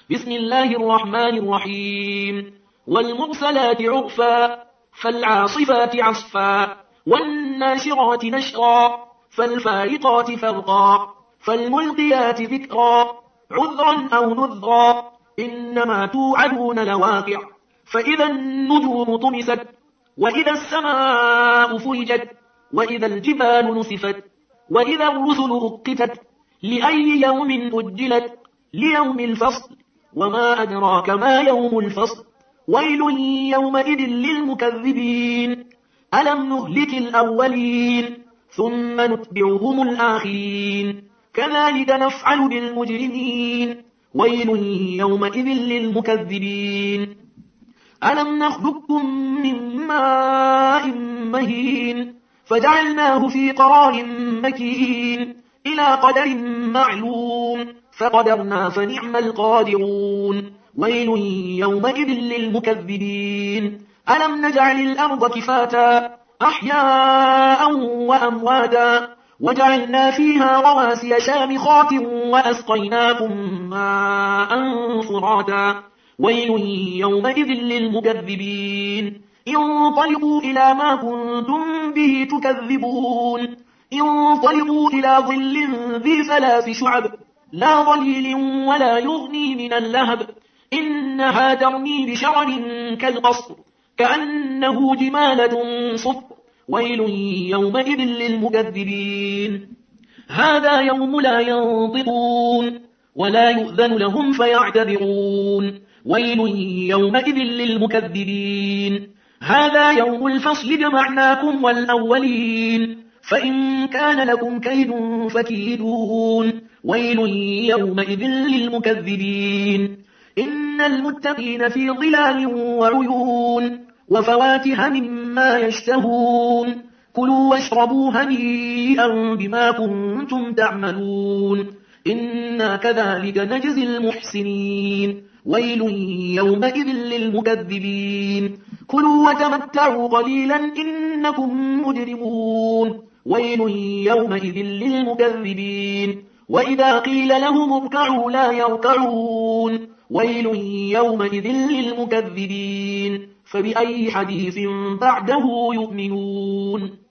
بسم الله الرحمن الرحيم والمرسلات عرفا فالعاصفات عصفا والناشرات نشرا فالفارقات فرقا فالملقيات ذكرا عذرا أو نذرا إنما توعدون لواقع فإذا النجوم طمست وإذا السماء فرجت وإذا الجبال نسفت وإذا الرسل أقتت لأي يوم أجلت ليوم الفصل وما أدراك ما يوم الفصل ويل يومئذ للمكذبين ألم نهلك الأولين ثم نتبعهم الآخرين كذلك نفعل بالمجرمين ويل يومئذ للمكذبين ألم نخلقكم من ماء مهين فجعلناه في قرار مكين إلى قدر معلوم فقدرنا فنعم القادرون ويل يومئذ للمكذبين ألم نجعل الأرض كفاتا أحياء وأمواتا وجعلنا فيها رواسي شامخات وأسقيناكم ماء فراتا ويل يومئذ للمكذبين انطلقوا إلى ما كنتم به تكذبون انطلقوا إلى ظل ذي ثلاث شعب لا ظليل ولا يغني من اللهب إنها ترمي بشرر كالقصر كأنه جمالة صفر ويل يومئذ للمكذبين هذا يوم لا ينطقون ولا يؤذن لهم فيعتذرون ويل يومئذ للمكذبين هذا يوم الفصل جمعناكم والأولين فإن كان لكم كيد فكيدون ويل يومئذ للمكذبين إن المتقين في ظلال وعيون وفواكه مما يشتهون كلوا واشربوا هنيئا بما كنتم تعملون إنا كذلك نجزي المحسنين ويل يومئذ للمكذبين كلوا وتمتعوا قليلا إنكم مجرمون ويل يومئذ للمكذبين وإذا قيل لهم اركعوا لا يركعون ويل يومئذ للمكذبين فبأي حديث بعده يؤمنون